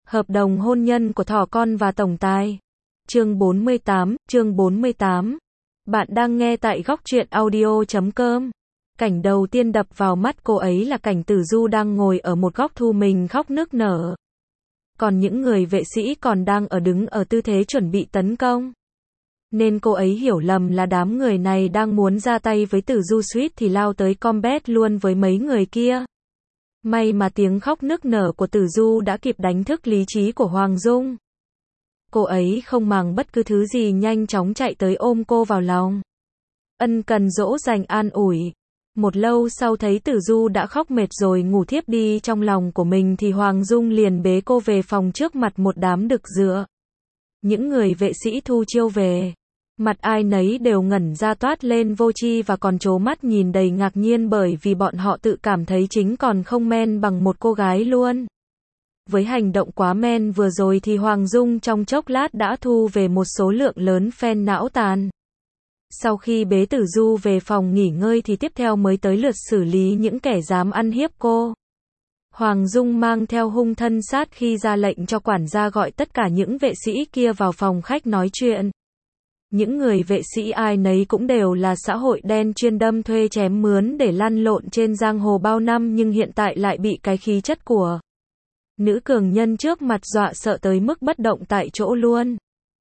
Hợp đồng hôn nhân của thỏ con và tổng tài. Chương 48. Bạn đang nghe tại góc truyện audio.com. Cảnh đầu tiên đập vào mắt cô ấy là cảnh Tử Du đang ngồi ở một góc thu mình khóc nức nở. Còn những người vệ sĩ còn đang đứng ở tư thế chuẩn bị tấn công. Nên cô ấy hiểu lầm là đám người này đang muốn ra tay với Tử Du, suýt thì lao tới combat luôn với mấy người kia. May mà tiếng khóc nức nở của Tử Du đã kịp đánh thức lý trí của Hoàng Dung. Cô ấy không màng bất cứ thứ gì, nhanh chóng chạy tới ôm cô vào lòng. Ân cần dỗ dành an ủi. Một lâu sau thấy Tử Du đã khóc mệt rồi ngủ thiếp đi trong lòng của mình thì Hoàng Dung liền bế cô về phòng trước mặt một đám đực dựa. Những người vệ sĩ thu chiêu về. Mặt ai nấy đều ngẩn ra toát lên vô tri và còn trố mắt nhìn đầy ngạc nhiên bởi vì bọn họ tự cảm thấy chính còn không men bằng một cô gái luôn. Với hành động quá men vừa rồi thì Hoàng Dung trong chốc lát đã thu về một số lượng lớn fan não tàn. Sau khi bế Tử Du về phòng nghỉ ngơi thì tiếp theo mới tới lượt xử lý những kẻ dám ăn hiếp cô. Hoàng Dung mang theo hung thân sát khi ra lệnh cho quản gia gọi tất cả những vệ sĩ kia vào phòng khách nói chuyện. Những người vệ sĩ ai nấy cũng đều là xã hội đen chuyên đâm thuê chém mướn để lăn lộn trên giang hồ bao năm, nhưng hiện tại lại bị cái khí chất của nữ cường nhân trước mặt dọa sợ tới mức bất động tại chỗ luôn.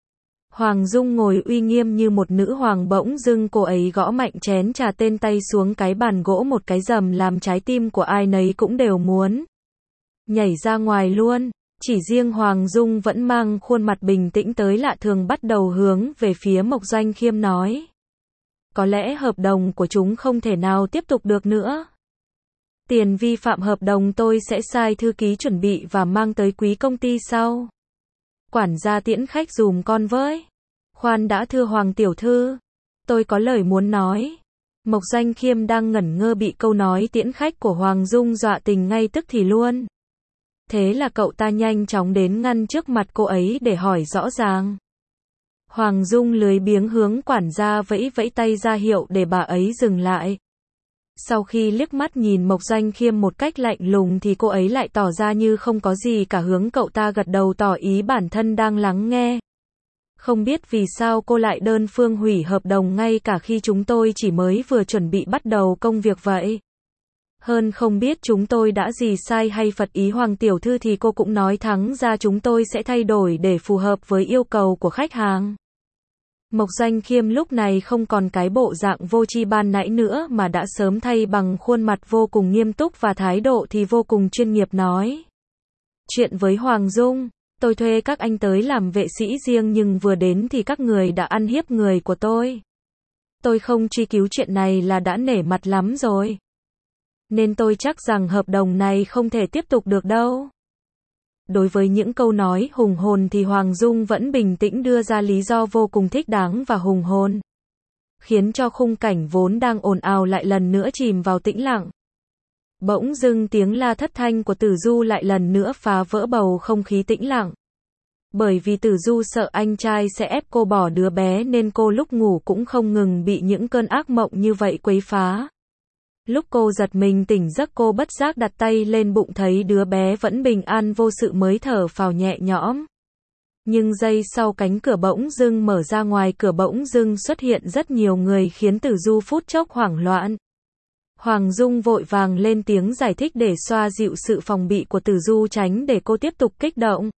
Hoàng Dung ngồi uy nghiêm như một nữ hoàng, bỗng dưng cô ấy gõ mạnh chén trà tên tay xuống cái bàn gỗ một cái rầm làm trái tim của ai nấy cũng đều muốn nhảy ra ngoài luôn. Chỉ riêng Hoàng Dung vẫn mang khuôn mặt bình tĩnh tới lạ thường, bắt đầu hướng về phía Mộc Doanh Khiêm nói. Có lẽ hợp đồng của chúng không thể nào tiếp tục được nữa. Tiền vi phạm hợp đồng tôi sẽ sai thư ký chuẩn bị và mang tới quý công ty sau. Quản gia tiễn khách dùm con với. Khoan đã, thưa Hoàng tiểu thư. Tôi có lời muốn nói. Mộc Doanh Khiêm đang ngẩn ngơ bị câu nói tiễn khách của Hoàng Dung dọa tình ngay tức thì luôn. Thế là cậu ta nhanh chóng đến ngăn trước mặt cô ấy để hỏi rõ ràng. Hoàng Dung lười biếng hướng quản gia vẫy vẫy tay ra hiệu để bà ấy dừng lại. Sau khi liếc mắt nhìn Mộc Doanh Khiêm một cách lạnh lùng thì cô ấy lại tỏ ra như không có gì cả, hướng cậu ta gật đầu tỏ ý bản thân đang lắng nghe. Không biết vì sao cô lại đơn phương hủy hợp đồng ngay cả khi chúng tôi chỉ mới vừa chuẩn bị bắt đầu công việc vậy. Hơn không biết chúng tôi đã gì sai hay phật ý Hoàng tiểu thư thì cô cũng nói thẳng ra chúng tôi sẽ thay đổi để phù hợp với yêu cầu của khách hàng. Mộc Doanh Khiêm lúc này không còn cái bộ dạng vô tri ban nãy nữa mà đã sớm thay bằng khuôn mặt vô cùng nghiêm túc và thái độ thì vô cùng chuyên nghiệp nói. Chuyện với Hoàng Dung, tôi thuê các anh tới làm vệ sĩ riêng nhưng vừa đến thì các người đã ăn hiếp người của tôi. Tôi không truy cứu chuyện này là đã nể mặt lắm rồi. Nên tôi chắc rằng hợp đồng này không thể tiếp tục được đâu. Đối với những câu nói hùng hồn thì Hoàng Dung vẫn bình tĩnh đưa ra lý do vô cùng thích đáng và hùng hồn, khiến cho khung cảnh vốn đang ồn ào lại lần nữa chìm vào tĩnh lặng. Bỗng dưng tiếng la thất thanh của Tử Du lại lần nữa phá vỡ bầu không khí tĩnh lặng. Bởi vì Tử Du sợ anh trai sẽ ép cô bỏ đứa bé nên cô lúc ngủ cũng không ngừng bị những cơn ác mộng như vậy quấy phá. Lúc cô giật mình tỉnh giấc cô bất giác đặt tay lên bụng thấy đứa bé vẫn bình an vô sự mới thở phào nhẹ nhõm. Nhưng giây sau cánh cửa bỗng dưng mở ra, ngoài cửa bỗng dưng xuất hiện rất nhiều người khiến Tử Du phút chốc hoảng loạn. Hoàng Dung vội vàng lên tiếng giải thích để xoa dịu sự phòng bị của Tử Du, tránh để cô tiếp tục kích động.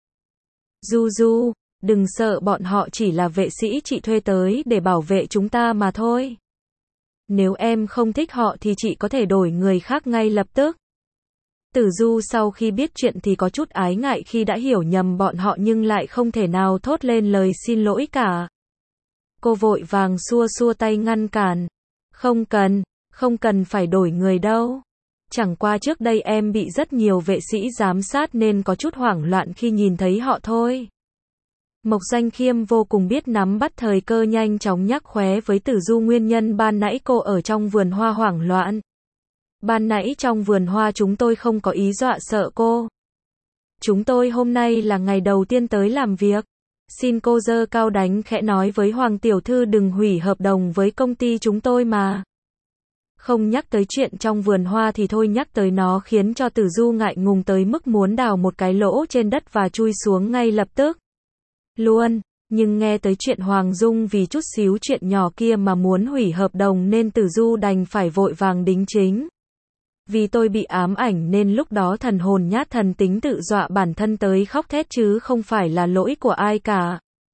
Du, đừng sợ, bọn họ chỉ là vệ sĩ chị thuê tới để bảo vệ chúng ta mà thôi. Nếu em không thích họ thì chị có thể đổi người khác ngay lập tức. Tử Du sau khi biết chuyện thì có chút ái ngại khi đã hiểu nhầm bọn họ nhưng lại không thể nào thốt lên lời xin lỗi cả. Cô vội vàng xua xua tay ngăn cản. Không cần phải đổi người đâu. Chẳng qua trước đây em bị rất nhiều vệ sĩ giám sát nên có chút hoảng loạn khi nhìn thấy họ thôi. Mộc Doanh Khiêm vô cùng biết nắm bắt thời cơ, nhanh chóng nhắc khóe với Tử Du nguyên nhân ban nãy cô ở trong vườn hoa hoảng loạn. Ban nãy trong vườn hoa chúng tôi không có ý dọa sợ cô. Chúng tôi hôm nay là ngày đầu tiên tới làm việc. Xin cô giơ cao đánh khẽ nói với Hoàng tiểu thư đừng hủy hợp đồng với công ty chúng tôi mà. Không nhắc tới chuyện trong vườn hoa thì thôi, nhắc tới nó khiến cho Tử Du ngại ngùng tới mức muốn đào một cái lỗ trên đất và chui xuống ngay lập tức. Luôn, nhưng nghe tới chuyện Hoàng Dung vì chút xíu chuyện nhỏ kia mà muốn hủy hợp đồng nên Tử Du đành phải vội vàng đính chính. Vì tôi bị ám ảnh nên lúc đó thần hồn nhát thần tính tự dọa bản thân tới khóc thét chứ không phải là lỗi của ai cả.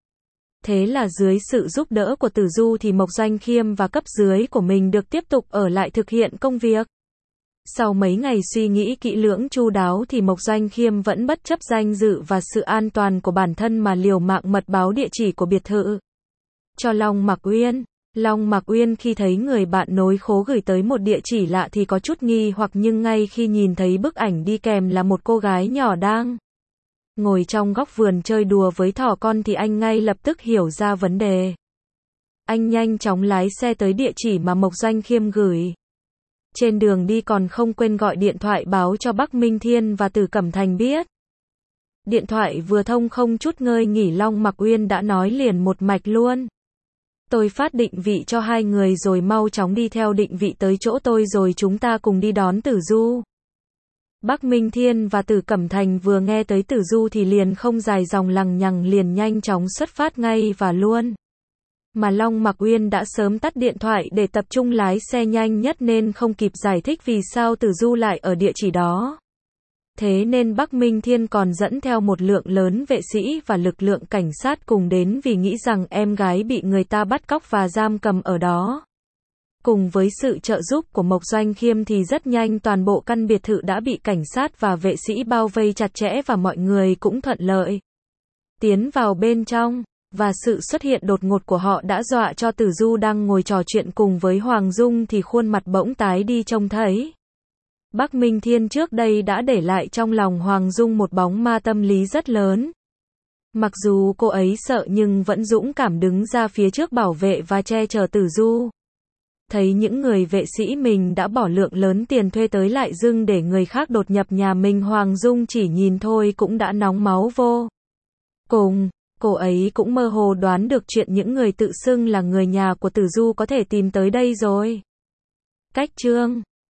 Thế là dưới sự giúp đỡ của Tử Du thì Mộc Doanh Khiêm và cấp dưới của mình được tiếp tục ở lại thực hiện công việc. Sau mấy ngày suy nghĩ kỹ lưỡng chu đáo thì Mộc Doanh Khiêm vẫn bất chấp danh dự và sự an toàn của bản thân mà liều mạng mật báo địa chỉ của biệt thự cho Long Mặc Uyên. Long Mặc Uyên khi thấy người bạn nối khố gửi tới một địa chỉ lạ thì có chút nghi hoặc, nhưng ngay khi nhìn thấy bức ảnh đi kèm là một cô gái nhỏ đang ngồi trong góc vườn chơi đùa với thỏ con thì anh ngay lập tức hiểu ra vấn đề. Anh nhanh chóng lái xe tới địa chỉ mà Mộc Doanh Khiêm gửi. Trên đường đi còn không quên gọi điện thoại báo cho Bắc Minh Thiên và Từ Cẩm Thành biết. Điện thoại vừa thông không chút ngơi nghỉ, Long Mặc Uyên đã nói liền một mạch luôn. Tôi phát định vị cho hai người rồi, mau chóng đi theo định vị tới chỗ tôi rồi chúng ta cùng đi đón Tử Du. Bắc Minh Thiên và Từ Cẩm Thành vừa nghe tới Tử Du thì liền không dài dòng lằng nhằng liền nhanh chóng xuất phát ngay và luôn. Mà Long Mặc Uyên đã sớm tắt điện thoại để tập trung lái xe nhanh nhất nên không kịp giải thích vì sao Tử Du lại ở địa chỉ đó. Thế nên Bắc Minh Thiên còn dẫn theo một lượng lớn vệ sĩ và lực lượng cảnh sát cùng đến vì nghĩ rằng em gái bị người ta bắt cóc và giam cầm ở đó. Cùng với sự trợ giúp của Mộc Doanh Khiêm thì rất nhanh toàn bộ căn biệt thự đã bị cảnh sát và vệ sĩ bao vây chặt chẽ và mọi người cũng thuận lợi tiến vào bên trong. Và sự xuất hiện đột ngột của họ đã dọa cho Tử Du đang ngồi trò chuyện cùng với Hoàng Dung thì khuôn mặt bỗng tái đi trông thấy. Bắc Minh Thiên trước đây đã để lại trong lòng Hoàng Dung một bóng ma tâm lý rất lớn. Mặc dù cô ấy sợ nhưng vẫn dũng cảm đứng ra phía trước bảo vệ và che chở Tử Du. Thấy những người vệ sĩ mình đã bỏ lượng lớn tiền thuê tới lại dưng để người khác đột nhập nhà mình, Hoàng Dung chỉ nhìn thôi cũng đã nóng máu vô cùng. Cô ấy cũng mơ hồ đoán được chuyện những người tự xưng là người nhà của Tử Du có thể tìm tới đây rồi. Cách chương